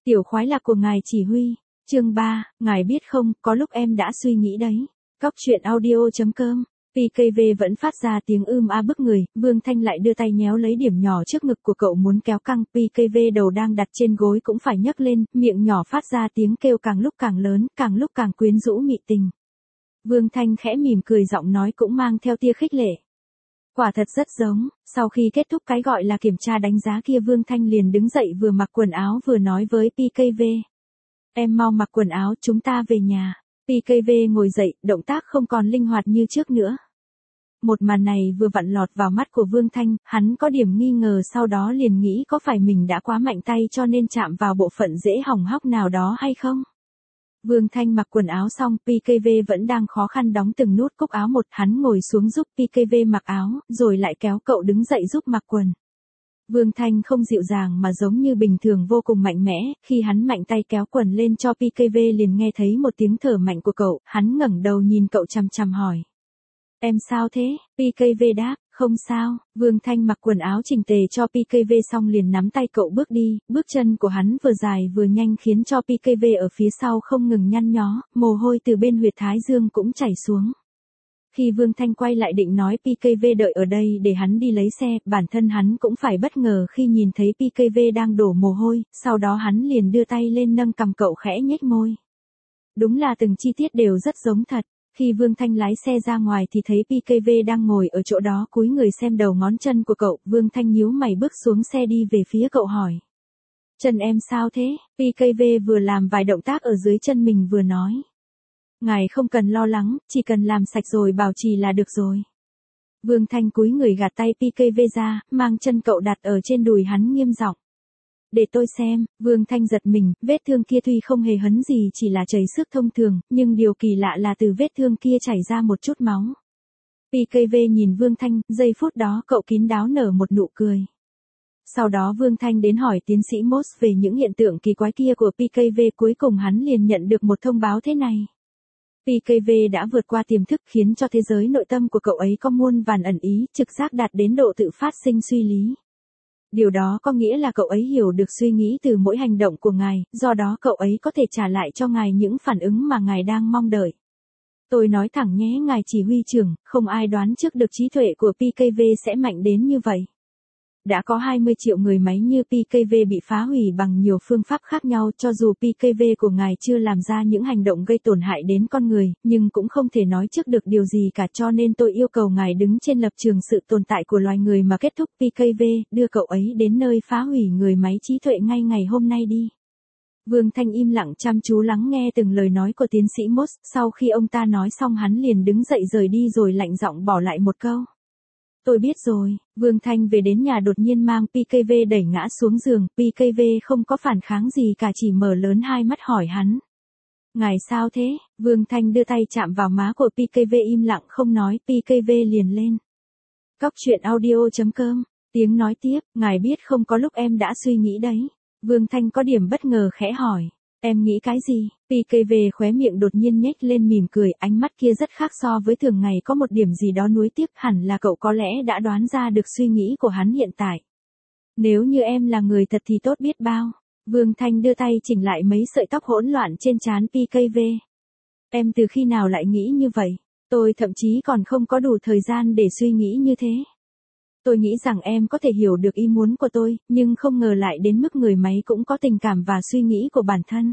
Tiểu khoái lạc của ngài chỉ huy. Chương 3, ngài biết không, có lúc em đã suy nghĩ đấy. Cóc truyện audio.com. PKV vẫn phát ra tiếng bức người, Vương Thanh lại đưa tay nhéo lấy điểm nhỏ trước ngực của cậu muốn kéo căng, PKV đầu đang đặt trên gối cũng phải nhấc lên, miệng nhỏ phát ra tiếng kêu càng lúc càng lớn, càng lúc càng quyến rũ mị tình. Vương Thanh khẽ mỉm cười, giọng nói cũng mang theo tia khích lệ. Quả thật rất giống. Sau khi kết thúc cái gọi là kiểm tra đánh giá kia, Vương Thanh liền đứng dậy vừa mặc quần áo vừa nói với PKV. Em mau mặc quần áo, chúng ta về nhà. PKV ngồi dậy, động tác không còn linh hoạt như trước nữa. Một màn này vừa vặn lọt vào mắt của Vương Thanh, hắn có điểm nghi ngờ, sau đó liền nghĩ có phải mình đã quá mạnh tay cho nên chạm vào bộ phận dễ hỏng hóc nào đó hay không. Vương Thanh mặc quần áo xong, PKV vẫn đang khó khăn đóng từng nút cúc áo một, hắn ngồi xuống giúp PKV mặc áo, rồi lại kéo cậu đứng dậy giúp mặc quần. Vương Thanh không dịu dàng mà giống như bình thường vô cùng mạnh mẽ, khi hắn mạnh tay kéo quần lên cho PKV liền nghe thấy một tiếng thở mạnh của cậu, hắn ngẩng đầu nhìn cậu chằm chằm hỏi. Em sao thế? PKV đáp, không sao. Vương Thanh mặc quần áo chỉnh tề cho PKV xong liền nắm tay cậu bước đi, bước chân của hắn vừa dài vừa nhanh khiến cho PKV ở phía sau không ngừng nhăn nhó, mồ hôi từ bên huyệt thái dương cũng chảy xuống. Khi Vương Thanh quay lại định nói PKV đợi ở đây để hắn đi lấy xe, bản thân hắn cũng phải bất ngờ khi nhìn thấy PKV đang đổ mồ hôi, sau đó hắn liền đưa tay lên nâng cằm cậu khẽ nhếch môi. Đúng là từng chi tiết đều rất giống thật. Khi Vương Thanh lái xe ra ngoài thì thấy PKV đang ngồi ở chỗ đó cúi người xem đầu ngón chân của cậu, Vương Thanh nhíu mày bước xuống xe đi về phía cậu hỏi. Chân em sao thế? PKV vừa làm vài động tác ở dưới chân mình vừa nói. Ngài không cần lo lắng, chỉ cần làm sạch rồi bảo trì là được rồi. Vương Thanh cúi người gạt tay PKV ra, mang chân cậu đặt ở trên đùi hắn nghiêm giọng. Để tôi xem. Vương Thanh giật mình, vết thương kia tuy không hề hấn gì, chỉ là chảy xước thông thường, nhưng điều kỳ lạ là từ vết thương kia chảy ra một chút máu. PKV nhìn Vương Thanh, giây phút đó cậu kín đáo nở một nụ cười. Sau đó Vương Thanh đến hỏi tiến sĩ Moss về những hiện tượng kỳ quái kia của PKV, cuối cùng hắn liền nhận được một thông báo thế này. PKV đã vượt qua tiềm thức khiến cho thế giới nội tâm của cậu ấy có muôn vàn ẩn ý, trực giác đạt đến độ tự phát sinh suy lý. Điều đó có nghĩa là cậu ấy hiểu được suy nghĩ từ mỗi hành động của ngài, do đó cậu ấy có thể trả lại cho ngài những phản ứng mà ngài đang mong đợi. Tôi nói thẳng nhé ngài chỉ huy trưởng, không ai đoán trước được trí tuệ của PKV sẽ mạnh đến như vậy. Đã có 20 triệu người máy như PKV bị phá hủy bằng nhiều phương pháp khác nhau, cho dù PKV của ngài chưa làm ra những hành động gây tổn hại đến con người, nhưng cũng không thể nói trước được điều gì cả, cho nên tôi yêu cầu ngài đứng trên lập trường sự tồn tại của loài người mà kết thúc PKV, đưa cậu ấy đến nơi phá hủy người máy trí tuệ ngay ngày hôm nay đi. Vương Thanh im lặng chăm chú lắng nghe từng lời nói của tiến sĩ Moss, sau khi ông ta nói xong hắn liền đứng dậy rời đi rồi lạnh giọng bỏ lại một câu. Tôi biết rồi. Vương Thanh về đến nhà đột nhiên mang PKV đẩy ngã xuống giường, PKV không có phản kháng gì cả, chỉ mở lớn hai mắt hỏi hắn. Ngài sao thế? Vương Thanh đưa tay chạm vào má của PKV im lặng không nói, PKV liền lên. Cóc truyện audio.com, tiếng nói tiếp, ngài biết không có lúc em đã suy nghĩ đấy. Vương Thanh có điểm bất ngờ khẽ hỏi. Em nghĩ cái gì? PKV khóe miệng đột nhiên nhếch lên mỉm cười, ánh mắt kia rất khác so với thường ngày, có một điểm gì đó nuối tiếc, hẳn là cậu có lẽ đã đoán ra được suy nghĩ của hắn hiện tại. Nếu như em là người thật thì tốt biết bao. Vương Thanh đưa tay chỉnh lại mấy sợi tóc hỗn loạn trên trán PKV. Em từ khi nào lại nghĩ như vậy? Tôi thậm chí còn không có đủ thời gian để suy nghĩ như thế. Tôi nghĩ rằng em có thể hiểu được ý muốn của tôi, nhưng không ngờ lại đến mức người máy cũng có tình cảm và suy nghĩ của bản thân.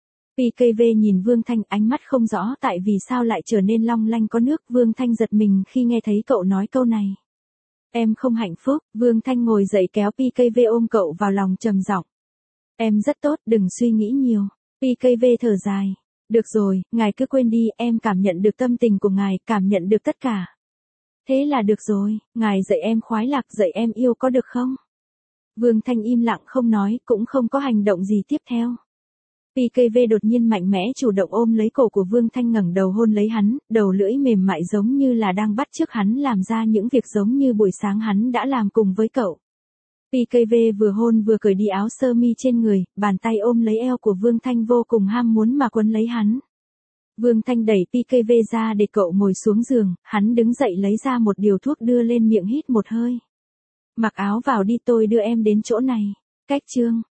PKV nhìn Vương Thanh, ánh mắt không rõ tại vì sao lại trở nên long lanh có nước. Vương Thanh giật mình khi nghe thấy cậu nói câu này. Em không hạnh phúc. Vương Thanh ngồi dậy kéo PKV ôm cậu vào lòng trầm giọng. Em rất tốt, đừng suy nghĩ nhiều. PKV thở dài. Được rồi, ngài cứ quên đi, em cảm nhận được tâm tình của ngài, cảm nhận được tất cả. Thế là được rồi, ngài dạy em khoái lạc, dạy em yêu có được không? Vương Thanh im lặng không nói, cũng không có hành động gì tiếp theo. PKV đột nhiên mạnh mẽ chủ động ôm lấy cổ của Vương Thanh, ngẩng đầu hôn lấy hắn, đầu lưỡi mềm mại giống như là đang bắt chước hắn làm ra những việc giống như buổi sáng hắn đã làm cùng với cậu. PKV vừa hôn vừa cởi đi áo sơ mi trên người, bàn tay ôm lấy eo của Vương Thanh vô cùng ham muốn mà quấn lấy hắn. Vương Thanh đẩy PKV ra để cậu ngồi xuống giường, hắn đứng dậy lấy ra một điều thuốc đưa lên miệng hít một hơi. Mặc áo vào đi, tôi đưa em đến chỗ này. Cách chương.